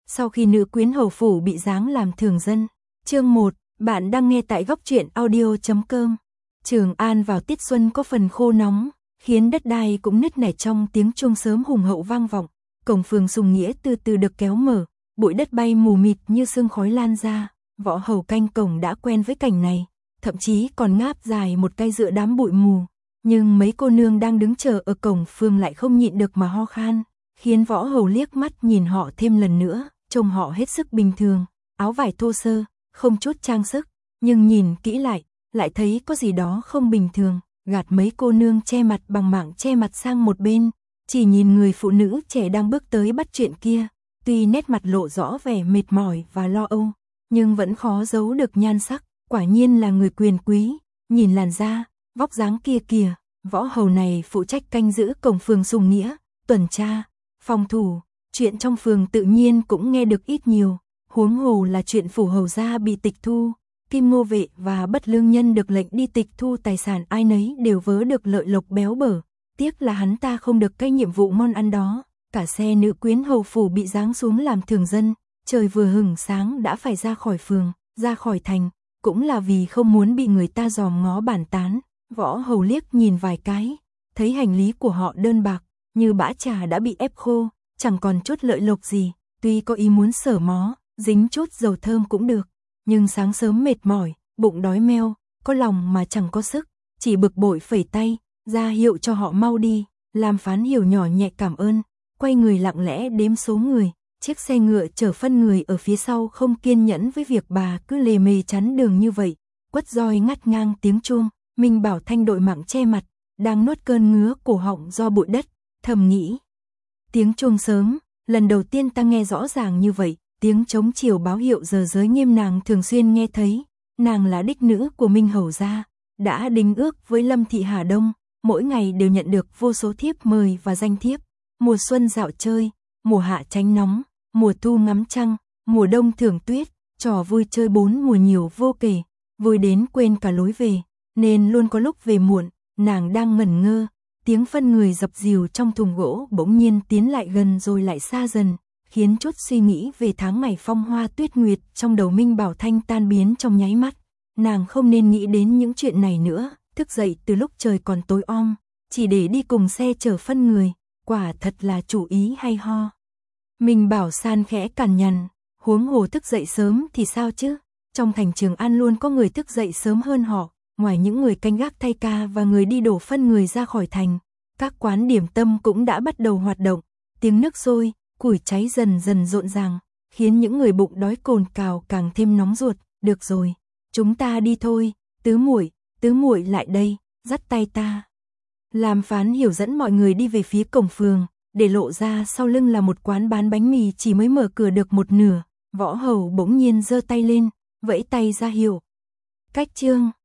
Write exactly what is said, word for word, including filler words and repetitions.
Sau khi nữ quyến hầu phủ bị giáng làm thường dân. Chương một, bạn đang nghe tại góc truyện audio chấm com. Trường An vào tiết xuân có phần khô nóng, khiến đất đai cũng nứt nẻ trong tiếng chuông sớm hùng hậu vang vọng. Cổng phường Sùng Nghĩa từ từ được kéo mở, bụi đất bay mù mịt như sương khói lan ra. Võ hầu canh cổng đã quen với cảnh này, thậm chí còn ngáp dài một cây giữa đám bụi mù. Nhưng mấy cô nương đang đứng chờ ở cổng phường lại không nhịn được mà ho khan, khiến võ hầu liếc mắt nhìn họ thêm lần nữa. Trông họ hết sức bình thường, áo vải thô sơ, không chút trang sức, nhưng nhìn kỹ lại, lại thấy có gì đó không bình thường. Gạt mấy cô nương che mặt bằng mảng che mặt sang một bên, chỉ nhìn người phụ nữ trẻ đang bước tới bắt chuyện kia. Tuy nét mặt lộ rõ vẻ mệt mỏi và lo âu, nhưng vẫn khó giấu được nhan sắc, quả nhiên là người quyền quý. Nhìn làn da, vóc dáng kia kìa, võ hầu này phụ trách canh giữ cổng phường Sùng Nghĩa, tuần tra, phòng thủ. Chuyện trong phường tự nhiên cũng nghe được ít nhiều, huống hồ là chuyện phủ hầu gia bị tịch thu, Kim Ngô Vệ và Bất Lương Nhân được lệnh đi tịch thu tài sản, ai nấy đều vớ được lợi lộc béo bở. Tiếc là hắn ta không được cái nhiệm vụ món ăn đó. Cả xe nữ quyến hầu phủ bị giáng xuống làm thường dân, trời vừa hửng sáng đã phải ra khỏi phường, ra khỏi thành, cũng là vì không muốn bị người ta dòm ngó bàn tán. Võ hầu liếc nhìn vài cái, thấy hành lý của họ đơn bạc, như bã trà đã bị ép khô, chẳng còn chút lợi lộc gì. Tuy có ý muốn sờ mó, dính chút dầu thơm cũng được, nhưng sáng sớm mệt mỏi, bụng đói meo, có lòng mà chẳng có sức, chỉ bực bội phẩy tay, ra hiệu cho họ mau đi. Lam Phán Hiểu nhỏ nhẹ cảm ơn, quay người lặng lẽ đếm số người. Chiếc xe ngựa chở phân người ở phía sau không kiên nhẫn với việc bà cứ lề mề chắn đường như vậy, quất roi ngắt ngang tiếng chuông. Minh Bảo Thanh đội mạng che mặt, đang nuốt cơn ngứa cổ họng do bụi đất, thầm nghĩ. Tiếng chuông sớm, lần đầu tiên ta nghe rõ ràng như vậy. Tiếng trống chiều báo hiệu giờ giới nghiêm nàng thường xuyên nghe thấy. Nàng là đích nữ của Minh Hầu gia, đã đính ước với Lâm Thị Hà Đông, mỗi ngày đều nhận được vô số thiếp mời và danh thiếp. Mùa xuân dạo chơi, mùa hạ tránh nóng, mùa thu ngắm trăng, mùa đông thưởng tuyết, trò vui chơi bốn mùa nhiều vô kể, vui đến quên cả lối về, nên luôn có lúc về muộn. Nàng đang ngẩn ngơ, tiếng phân người dập dìu trong thùng gỗ bỗng nhiên tiến lại gần rồi lại xa dần, khiến chút suy nghĩ về tháng ngày phong hoa tuyết nguyệt trong đầu Minh Bảo Thanh tan biến trong nháy mắt. Nàng không nên nghĩ đến những chuyện này nữa, thức dậy từ lúc trời còn tối om, chỉ để đi cùng xe chở phân người, quả thật là chủ ý hay ho. Minh Bảo San khẽ cằn nhằn, huống hồ thức dậy sớm thì sao chứ, trong thành Trường An luôn có người thức dậy sớm hơn họ. Ngoài những người canh gác thay ca và người đi đổ phân người ra khỏi thành, các quán điểm tâm cũng đã bắt đầu hoạt động. Tiếng nước sôi, củi cháy dần dần rộn ràng, khiến những người bụng đói cồn cào càng thêm nóng ruột. Được rồi, chúng ta đi thôi, tứ muội, tứ muội lại đây, dắt tay ta. Lam Phán Hiểu dẫn mọi người đi về phía cổng phường, để lộ ra sau lưng là một quán bán bánh mì chỉ mới mở cửa được một nửa. Võ hầu bỗng nhiên giơ tay lên, vẫy tay ra hiệu. Cách trương.